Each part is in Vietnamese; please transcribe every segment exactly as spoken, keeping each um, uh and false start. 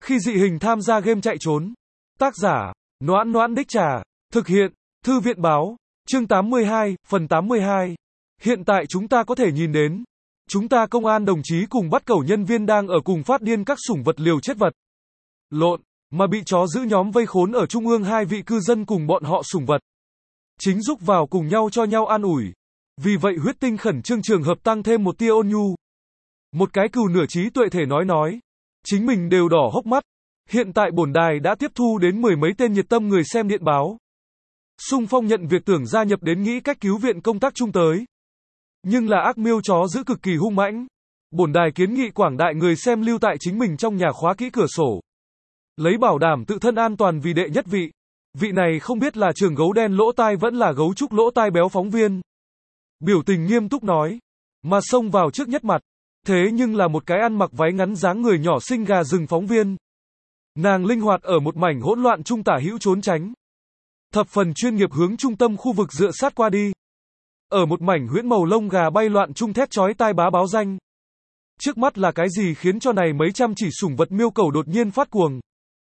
Khi dị hình tham gia game chạy trốn. Tác giả, Noãn Noãn Đích Trà. Thực hiện, Thư viện Báo. Chương tám mươi hai, phần tám mươi hai. Hiện tại chúng ta có thể nhìn đến. Chúng ta công an đồng chí cùng bắt cẩu nhân viên đang ở cùng phát điên các sủng vật liều chết vật. Lộn, mà bị chó giữ nhóm vây khốn ở trung ương hai vị cư dân cùng bọn họ sủng vật. Chính giúp vào cùng nhau cho nhau an ủi. Vì vậy huyết tinh khẩn trương trường hợp tăng thêm một tia ôn nhu. Một cái cừu nửa trí tuệ thể nói nói. Chính mình đều đỏ hốc mắt. Hiện tại bổn đài đã tiếp thu đến mười mấy tên nhiệt tâm người xem điện báo. Xung phong nhận việc tưởng gia nhập đến nghĩ cách cứu viện công tác chung tới. Nhưng là ác miêu chó giữ cực kỳ hung mãnh. Bổn đài kiến nghị quảng đại người xem lưu tại chính mình trong nhà khóa kỹ cửa sổ. Lấy bảo đảm tự thân an toàn vì đệ nhất vị. Vị này không biết là trường gấu đen lỗ tai vẫn là gấu trúc lỗ tai béo phóng viên. Biểu tình nghiêm túc nói. Mà xông vào trước nhất mặt. Thế nhưng là một cái ăn mặc váy ngắn dáng người nhỏ xinh gà rừng phóng viên. Nàng linh hoạt ở một mảnh hỗn loạn trung tả hữu trốn tránh. Thập phần chuyên nghiệp hướng trung tâm khu vực dựa sát qua đi. Ở một mảnh huyễn màu lông gà bay loạn trung thét chói tai bá báo danh. Trước mắt là cái gì khiến cho này mấy trăm chỉ sủng vật miêu cầu đột nhiên phát cuồng.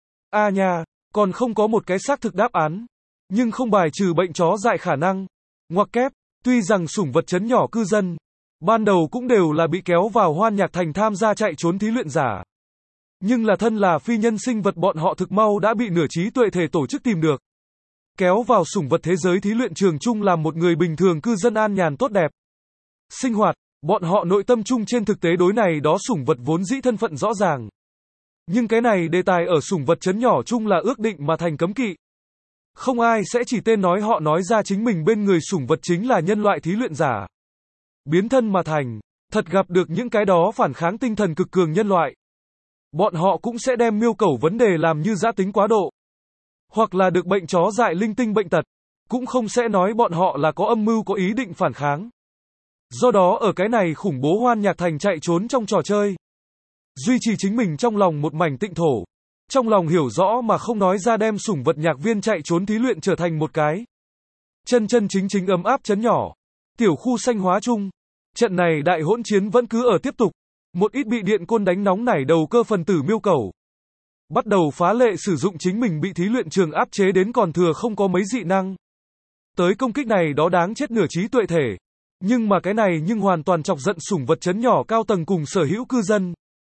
A à nha, còn không có một cái xác thực đáp án. Nhưng không bài trừ bệnh chó dại khả năng. Ngoặc kép, tuy rằng sủng vật chấn nhỏ cư dân, ban đầu cũng đều là bị kéo vào Hoan Nhạc Thành tham gia chạy trốn thí luyện giả. Nhưng là thân là phi nhân sinh vật bọn họ thực mau đã bị nửa trí tuệ thể tổ chức tìm được. Kéo vào sủng vật thế giới thí luyện trường chung làm một người bình thường cư dân an nhàn tốt đẹp. Sinh hoạt, bọn họ nội tâm chung trên thực tế đối này đó sủng vật vốn dĩ thân phận rõ ràng. Nhưng cái này đề tài ở sủng vật chấn nhỏ chung là ước định mà thành cấm kỵ. Không ai sẽ chỉ tên nói họ nói ra chính mình bên người sủng vật chính là nhân loại thí luyện giả. Biến thân mà thành, thật gặp được những cái đó phản kháng tinh thần cực cường nhân loại. Bọn họ cũng sẽ đem miêu cầu vấn đề làm như dã tính quá độ. Hoặc là được bệnh chó dại linh tinh bệnh tật. Cũng không sẽ nói bọn họ là có âm mưu có ý định phản kháng. Do đó ở cái này khủng bố Hoan Nhạc Thành chạy trốn trong trò chơi. Duy trì chính mình trong lòng một mảnh tịnh thổ. Trong lòng hiểu rõ mà không nói ra đem sủng vật nhạc viên chạy trốn thí luyện trở thành một cái. Chân chân chính chính ấm áp chấn nhỏ. Tiểu khu xanh hóa chung. Trận này đại hỗn chiến vẫn cứ ở tiếp tục. Một ít bị điện côn đánh nóng nảy đầu cơ phần tử miêu cầu. Bắt đầu phá lệ sử dụng chính mình bị thí luyện trường áp chế đến còn thừa không có mấy dị năng. Tới công kích này đó đáng chết nửa trí tuệ thể. Nhưng mà cái này nhưng hoàn toàn chọc giận sủng vật chấn nhỏ cao tầng cùng sở hữu cư dân.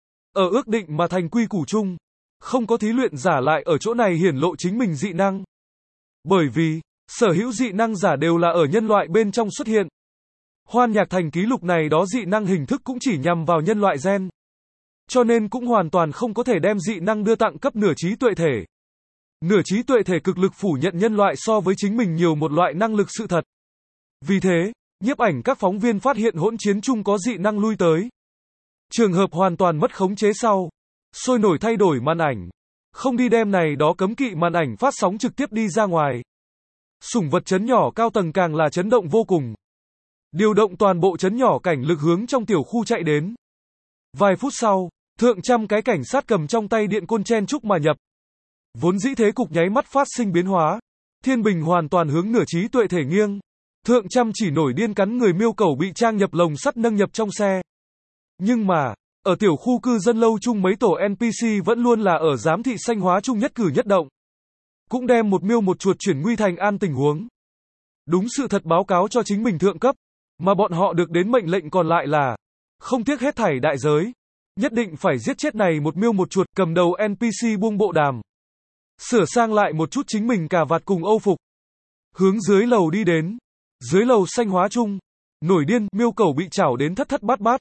Ở ước định mà thành quy củ chung. Không có thí luyện giả lại ở chỗ này hiển lộ chính mình dị năng. Bởi vì, sở hữu dị năng giả đều là ở nhân loại bên trong xuất hiện. Hoan Nhạc Thành ký lục này đó dị năng hình thức cũng chỉ nhằm vào nhân loại gen. Cho nên cũng hoàn toàn không có thể đem dị năng đưa tặng cấp nửa trí tuệ thể. Nửa trí tuệ thể cực lực phủ nhận nhân loại so với chính mình nhiều một loại năng lực sự thật. Vì thế, nhiếp ảnh các phóng viên phát hiện hỗn chiến chung có dị năng lui tới. Trường hợp hoàn toàn mất khống chế sau. Sôi nổi thay đổi màn ảnh. Không đi đem này đó cấm kỵ màn ảnh phát sóng trực tiếp đi ra ngoài. Sủng vật chấn nhỏ cao tầng càng là chấn động vô cùng. Điều động toàn bộ chấn nhỏ cảnh lực hướng trong tiểu khu chạy đến. Vài phút sau, thượng trăm cái cảnh sát cầm trong tay điện côn chen chúc mà nhập. Vốn dĩ thế cục nháy mắt phát sinh biến hóa. Thiên bình hoàn toàn hướng nửa trí tuệ thể nghiêng. Thượng trăm chỉ nổi điên cắn người miêu cầu bị trang nhập lồng sắt nâng nhập trong xe. Nhưng mà, ở tiểu khu cư dân lâu chung mấy tổ en pê xê vẫn luôn là ở giám thị xanh hóa chung nhất cử nhất động. Cũng đem một miêu một chuột chuyển nguy thành an tình huống. Đúng sự thật báo cáo cho chính mình thượng cấp. Mà bọn họ được đến mệnh lệnh còn lại là không tiếc hết thảy đại giới. Nhất định phải giết chết này một miêu một chuột cầm đầu en pê xê buông bộ đàm. Sửa sang lại một chút chính mình cà vạt cùng âu phục. Hướng dưới lầu đi đến. Dưới lầu xanh hóa chung. Nổi điên, miêu cầu bị chảo đến thất thất bát bát.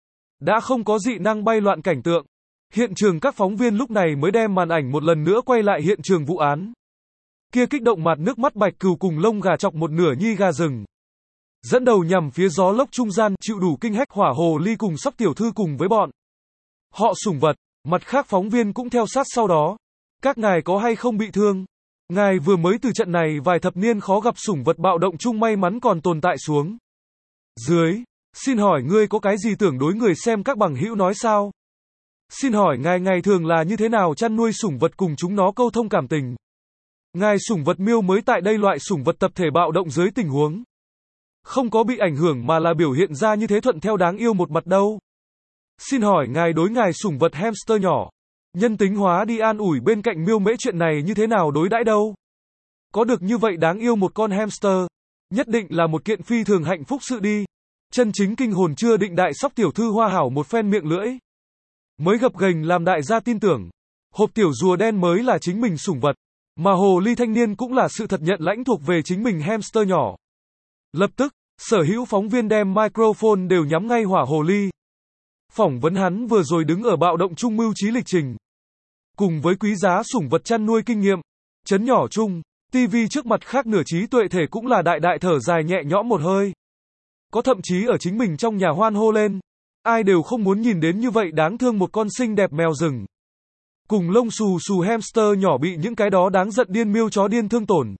Đã không có dị năng bay loạn cảnh tượng. Hiện trường các phóng viên lúc này mới đem màn ảnh một lần nữa quay lại hiện trường vụ án. Kia kích động mặt nước mắt bạch cừu cùng lông gà chọc một nửa nhi gà rừng. Dẫn đầu nhằm phía gió lốc trung gian chịu đủ kinh hách hỏa hồ ly cùng sóc tiểu thư cùng với bọn. Họ sủng vật, mặt khác phóng viên cũng theo sát sau đó. Các ngài có hay không bị thương? Ngài vừa mới từ trận này vài thập niên khó gặp sủng vật bạo động chung may mắn còn tồn tại xuống. Dưới, xin hỏi ngươi có cái gì tưởng đối người xem các bằng hữu nói sao? Xin hỏi ngài ngày thường là như thế nào chăn nuôi sủng vật cùng chúng nó câu thông cảm tình? Ngài sủng vật miêu mới tại đây loại sủng vật tập thể bạo động dưới tình huống. Không có bị ảnh hưởng mà là biểu hiện ra như thế thuận theo đáng yêu một mặt đâu. Xin hỏi ngài đối ngài sủng vật hamster nhỏ. Nhân tính hóa đi an ủi bên cạnh miêu mễ chuyện này như thế nào đối đãi đâu. Có được như vậy đáng yêu một con hamster, nhất định là một kiện phi thường hạnh phúc sự đi. Chân chính kinh hồn chưa định đại sóc tiểu thư hoa hảo một phen miệng lưỡi. Mới gập ghềnh làm đại gia tin tưởng, hộp tiểu rùa đen mới là chính mình sủng vật, mà hồ ly thanh niên cũng là sự thật nhận lãnh thuộc về chính mình hamster nhỏ. Lập tức, sở hữu phóng viên đem microphone đều nhắm ngay hỏa hồ ly. Phỏng vấn hắn vừa rồi đứng ở bạo động trung mưu trí lịch trình. Cùng với quý giá sủng vật chăn nuôi kinh nghiệm, chấn nhỏ chung, tivi trước mặt khác nửa trí tuệ thể cũng là đại đại thở dài nhẹ nhõm một hơi. Có thậm chí ở chính mình trong nhà hoan hô lên. Ai đều không muốn nhìn đến như vậy đáng thương một con xinh đẹp mèo rừng. Cùng lông xù xù hamster nhỏ bị những cái đó đáng giận điên miêu chó điên thương tổn.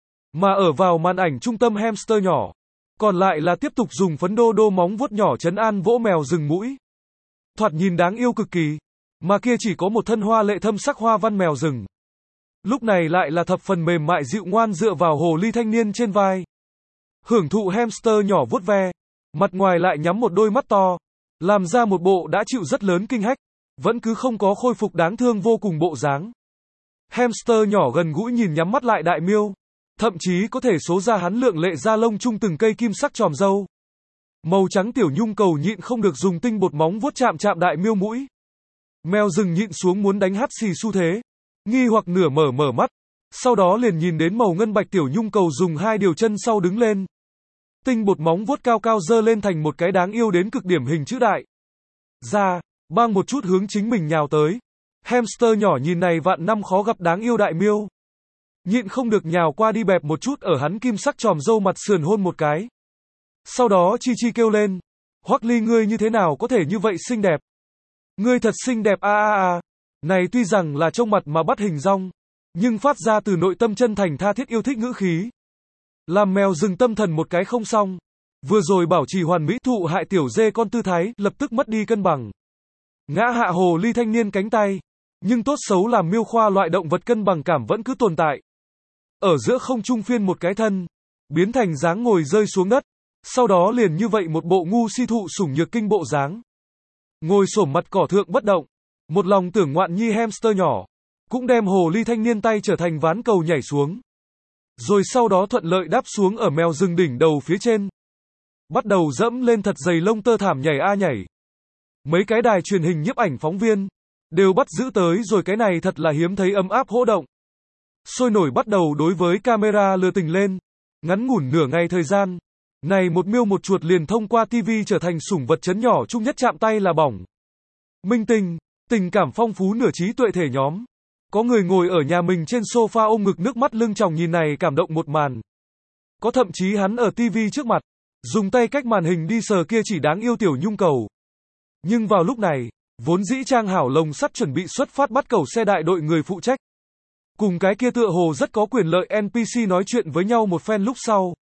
Mà ở vào màn ảnh trung tâm hamster nhỏ, còn lại là tiếp tục dùng phấn đô đô móng vuốt nhỏ trấn an vỗ mèo rừng mũi. Thoạt nhìn đáng yêu cực kỳ, mà kia chỉ có một thân hoa lệ thâm sắc hoa văn mèo rừng. Lúc này lại là thập phần mềm mại dịu ngoan dựa vào hồ ly thanh niên trên vai. Hưởng thụ hamster nhỏ vuốt ve, mặt ngoài lại nhắm một đôi mắt to, làm ra một bộ đã chịu rất lớn kinh hách, vẫn cứ không có khôi phục đáng thương vô cùng bộ dáng. Hamster nhỏ gần gũi nhìn nhắm mắt lại đại miêu, thậm chí có thể số ra hắn lượng lệ da lông chung từng cây kim sắc tròm râu. Màu trắng tiểu nhung cầu nhịn không được dùng tinh bột móng vuốt chạm chạm đại miêu mũi. Mèo rừng nhịn xuống muốn đánh hắt xì xu thế, nghi hoặc nửa mở mở mắt, sau đó liền nhìn đến màu ngân bạch tiểu nhung cầu dùng hai điều chân sau đứng lên. Tinh bột móng vuốt cao cao dơ lên thành một cái đáng yêu đến cực điểm hình chữ đại. Ra, bang một chút hướng chính mình nhào tới. Hamster nhỏ nhìn này vạn năm khó gặp đáng yêu đại miêu. Nhịn không được nhào qua đi bẹp một chút ở hắn kim sắc tròm râu mặt sườn hôn một cái. Sau đó chi chi kêu lên. Hoắc Ly ngươi như thế nào có thể như vậy xinh đẹp? Ngươi thật xinh đẹp a a a. Này tuy rằng là trông mặt mà bắt hình rong, nhưng phát ra từ nội tâm chân thành tha thiết yêu thích ngữ khí. Làm mèo rừng tâm thần một cái không xong. Vừa rồi bảo trì hoàn mỹ thụ hại tiểu dê con tư thái, lập tức mất đi cân bằng. Ngã hạ hồ ly thanh niên cánh tay. Nhưng tốt xấu làm miêu khoa loại động vật cân bằng cảm vẫn cứ tồn tại. Ở giữa không trung phiên một cái thân, biến thành dáng ngồi rơi xuống đất. Sau đó liền như vậy một bộ ngu si thụ sủng nhược kinh bộ dáng. Ngồi xổm mặt cỏ thượng bất động. Một lòng tưởng ngoạn nhi hamster nhỏ. Cũng đem hồ ly thanh niên tay trở thành ván cầu nhảy xuống. Rồi sau đó thuận lợi đáp xuống ở mèo rừng đỉnh đầu phía trên. Bắt đầu dẫm lên thật dày lông tơ thảm nhảy a nhảy. Mấy cái đài truyền hình nhiếp ảnh phóng viên đều bắt giữ tới rồi, cái này thật là hiếm thấy ấm áp hỗ động. Sôi nổi bắt đầu đối với camera lừa tình lên. Ngắn ngủn nửa ngày thời gian, này một miêu một chuột liền thông qua tivi trở thành sủng vật chấn nhỏ chung nhất chạm tay là bỏng. Minh tinh, tình cảm phong phú nửa trí tuệ thể nhóm. Có người ngồi ở nhà mình trên sofa ôm ngực nước mắt lưng tròng nhìn này cảm động một màn. Có thậm chí hắn ở tivi trước mặt, dùng tay cách màn hình đi sờ kia chỉ đáng yêu tiểu nhung cầu. Nhưng vào lúc này, vốn dĩ trang hảo lồng sắt chuẩn bị xuất phát bắt cầu xe đại đội người phụ trách. Cùng cái kia tựa hồ rất có quyền lợi en pê xê nói chuyện với nhau một phen lúc sau.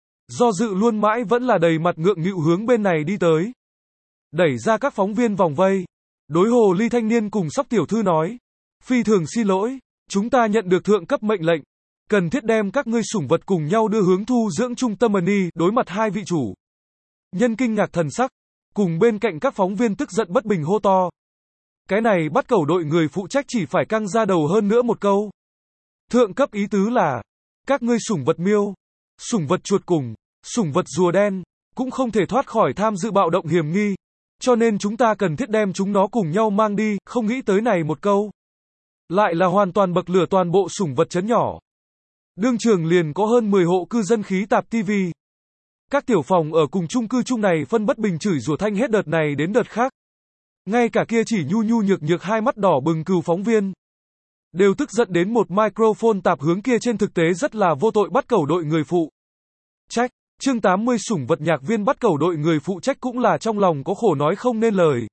Do dự luôn mãi vẫn là đầy mặt ngượng nghịu hướng bên này đi tới. Đẩy ra các phóng viên vòng vây. Đối hồ ly thanh niên cùng sóc tiểu thư nói. Phi thường xin lỗi, chúng ta nhận được thượng cấp mệnh lệnh. Cần thiết đem các ngươi sủng vật cùng nhau đưa hướng thu dưỡng trung tâm Mani đối mặt hai vị chủ. Nhân kinh ngạc thần sắc. Cùng bên cạnh các phóng viên tức giận bất bình hô to. Cái này bắt cầu đội người phụ trách chỉ phải căng ra đầu hơn nữa một câu. Thượng cấp ý tứ là, các ngươi sủng vật miêu, sủng vật chuột cùng, sủng vật rùa đen, cũng không thể thoát khỏi tham dự bạo động hiểm nghi. Cho nên chúng ta cần thiết đem chúng nó cùng nhau mang đi, không nghĩ tới này một câu. Lại là hoàn toàn bậc lửa toàn bộ sủng vật chấn nhỏ. Đương trường liền có hơn mười hộ cư dân khí tạp tivi. Các tiểu phòng ở cùng chung cư chung này phân bất bình chửi rủa thanh hết đợt này đến đợt khác. Ngay cả kia chỉ nhu nhu nhược nhược hai mắt đỏ bừng cừu phóng viên. Đều tức giận đến một microphone tạp hướng kia trên thực tế rất là vô tội bắt cầu đội người phụ trách. Chương tám mươi sủng vật nhạc viên bắt cầu đội người phụ trách cũng là trong lòng có khổ nói không nên lời.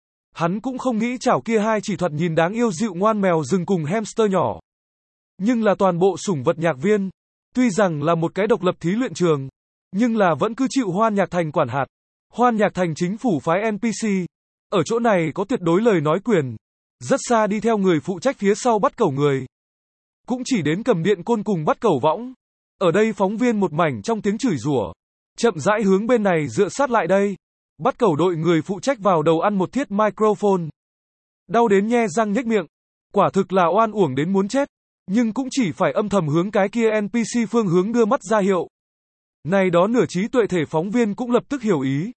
Hắn cũng không nghĩ chảo kia hai chỉ thuật nhìn đáng yêu dịu ngoan mèo rừng cùng hamster nhỏ. Nhưng là toàn bộ sủng vật nhạc viên. Tuy rằng là một cái độc lập thí luyện trường, nhưng là vẫn cứ chịu Hoan Nhạc Thành quản hạt. Hoan Nhạc Thành chính phủ phái en pê xê. Ở chỗ này có tuyệt đối lời nói quyền. Rất xa đi theo người phụ trách phía sau bắt cầu người. Cũng chỉ đến cầm điện côn cùng bắt cầu võng. Ở đây phóng viên một mảnh trong tiếng chửi rủa. Chậm rãi hướng bên này dựa sát lại đây. Bắt cầu đội người phụ trách vào đầu ăn một thiết microphone. Đau đến nhe răng nhếch miệng. Quả thực là oan uổng đến muốn chết. Nhưng cũng chỉ phải âm thầm hướng cái kia en pê xê phương hướng đưa mắt ra hiệu. Này đó nửa trí tuệ thể phóng viên cũng lập tức hiểu ý.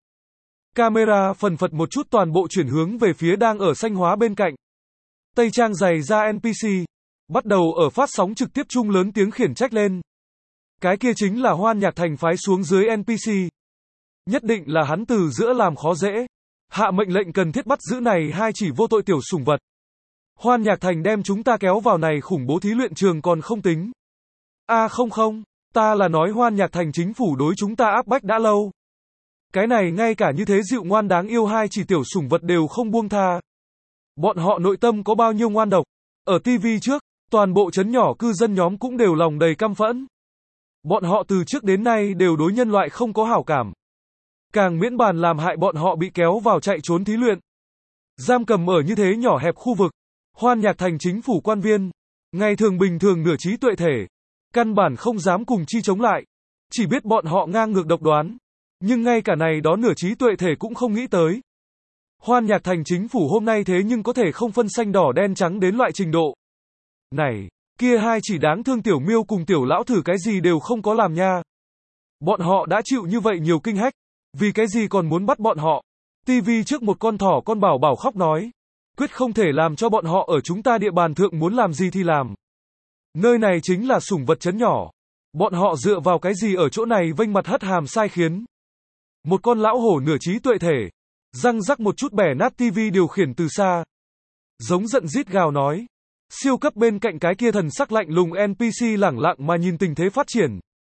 Camera phần phật một chút toàn bộ chuyển hướng về phía đang ở xanh hóa bên cạnh. Tây trang giày ra en pê xê. Bắt đầu ở phát sóng trực tiếp chung lớn tiếng khiển trách lên. Cái kia chính là Hoan Nhạc Thành phái xuống dưới en pê xê. Nhất định là hắn từ giữa làm khó dễ. Hạ mệnh lệnh cần thiết bắt giữ này hai chỉ vô tội tiểu sủng vật. Hoan Nhạc Thành đem chúng ta kéo vào này khủng bố thí luyện trường còn không tính. A à không không, ta là nói Hoan Nhạc Thành chính phủ đối chúng ta áp bách đã lâu. Cái này ngay cả như thế dịu ngoan đáng yêu hai chỉ tiểu sủng vật đều không buông tha. Bọn họ nội tâm có bao nhiêu ngoan độc. Ở ti vi trước, toàn bộ trấn nhỏ cư dân nhóm cũng đều lòng đầy căm phẫn. Bọn họ từ trước đến nay đều đối nhân loại không có hảo cảm. Càng miễn bàn làm hại bọn họ bị kéo vào chạy trốn thí luyện. Giam cầm ở như thế nhỏ hẹp khu vực. Hoan Nhạc Thành chính phủ quan viên. Ngày thường bình thường nửa trí tuệ thể. Căn bản không dám cùng chi chống lại. Chỉ biết bọn họ ngang ngược độc đoán. Nhưng ngay cả này đó nửa trí tuệ thể cũng không nghĩ tới. Hoan Nhạc Thành chính phủ hôm nay thế nhưng có thể không phân xanh đỏ đen trắng đến loại trình độ. Này, kia hai chỉ đáng thương tiểu miêu cùng tiểu lão thử cái gì đều không có làm nha. Bọn họ đã chịu như vậy nhiều kinh hách. Vì cái gì còn muốn bắt bọn họ? ti vi trước một con thỏ con bảo bảo khóc nói. Quyết không thể làm cho bọn họ ở chúng ta địa bàn thượng muốn làm gì thì làm. Nơi này chính là sủng vật trấn nhỏ. Bọn họ dựa vào cái gì ở chỗ này vênh mặt hất hàm sai khiến. Một con lão hổ nửa trí tuệ thể. Răng rắc một chút bẻ nát ti vi điều khiển từ xa. Giống giận rít gào nói. Siêu cấp bên cạnh cái kia thần sắc lạnh lùng en pê xê lẳng lặng mà nhìn tình thế phát triển.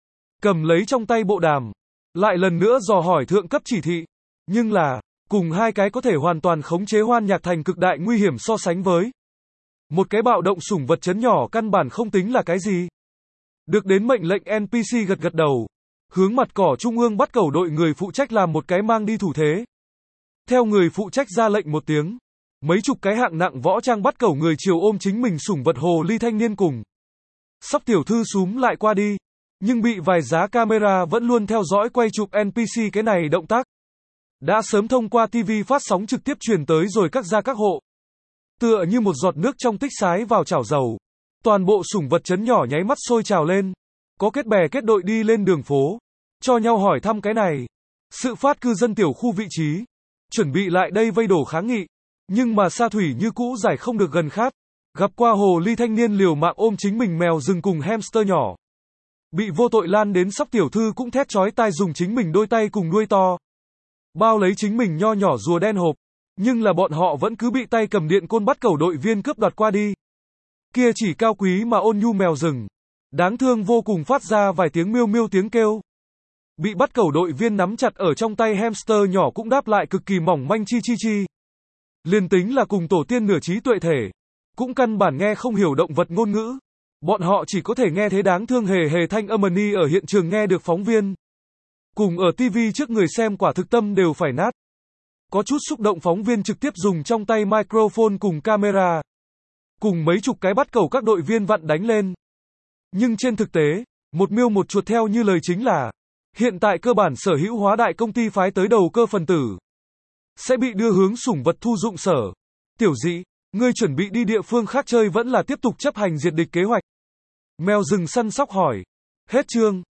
Cầm lấy trong tay bộ đàm. Lại lần nữa dò hỏi thượng cấp chỉ thị. Nhưng là, cùng hai cái có thể hoàn toàn khống chế Hoan Nhạc Thành cực đại nguy hiểm so sánh với. Một cái bạo động sủng vật trấn nhỏ căn bản không tính là cái gì. Được đến mệnh lệnh en pê xê gật gật đầu. Hướng mặt cỏ trung ương bắt cầu đội người phụ trách làm một cái mang đi thủ thế. Theo người phụ trách ra lệnh một tiếng. Mấy chục cái hạng nặng võ trang bắt cầu người chiều ôm chính mình sủng vật hồ ly thanh niên cùng. Sóc tiểu thư súm lại qua đi. Nhưng bị vài giá camera vẫn luôn theo dõi quay chụp en pê xê cái này động tác. Đã sớm thông qua ti vi phát sóng trực tiếp truyền tới rồi các gia các hộ. Tựa như một giọt nước trong tích sái vào chảo dầu. Toàn bộ sủng vật trấn nhỏ nháy mắt sôi trào lên. Có kết bè kết đội đi lên đường phố. Cho nhau hỏi thăm cái này. Sự phát cư dân tiểu khu vị trí. Chuẩn bị lại đây vây đổ kháng nghị. Nhưng mà sa thủy như cũ giải không được gần khát. Gặp qua hồ ly thanh niên liều mạng ôm chính mình mèo rừng cùng hamster nhỏ. Bị vô tội lan đến sóc tiểu thư cũng thét chói tai dùng chính mình đôi tay cùng đuôi to. Bao lấy chính mình nho nhỏ rùa đen hộp. Nhưng là bọn họ vẫn cứ bị tay cầm điện côn bắt cầu đội viên cướp đoạt qua đi. Kia chỉ cao quý mà ôn nhu mèo rừng. Đáng thương vô cùng phát ra vài tiếng miêu miêu tiếng kêu. Bị bắt cầu đội viên nắm chặt ở trong tay hamster nhỏ cũng đáp lại cực kỳ mỏng manh chi chi chi. Liên tính là cùng tổ tiên nửa trí tuệ thể. Cũng căn bản nghe không hiểu động vật ngôn ngữ. Bọn họ chỉ có thể nghe thấy đáng thương hề hề thanh âm ni ở hiện trường nghe được phóng viên. Cùng ở ti vi trước người xem quả thực tâm đều phải nát. Có chút xúc động phóng viên trực tiếp dùng trong tay microphone cùng camera. Cùng mấy chục cái bắt cầu các đội viên vặn đánh lên. Nhưng trên thực tế, một miêu một chuột theo như lời chính là, hiện tại cơ bản sở hữu hóa đại công ty phái tới đầu cơ phần tử. Sẽ bị đưa hướng sủng vật thu dụng sở. Tiểu Dị, ngươi chuẩn bị đi địa phương khác chơi vẫn là tiếp tục chấp hành diệt địch kế hoạch. Mèo rừng săn sóc hỏi. Hết chương.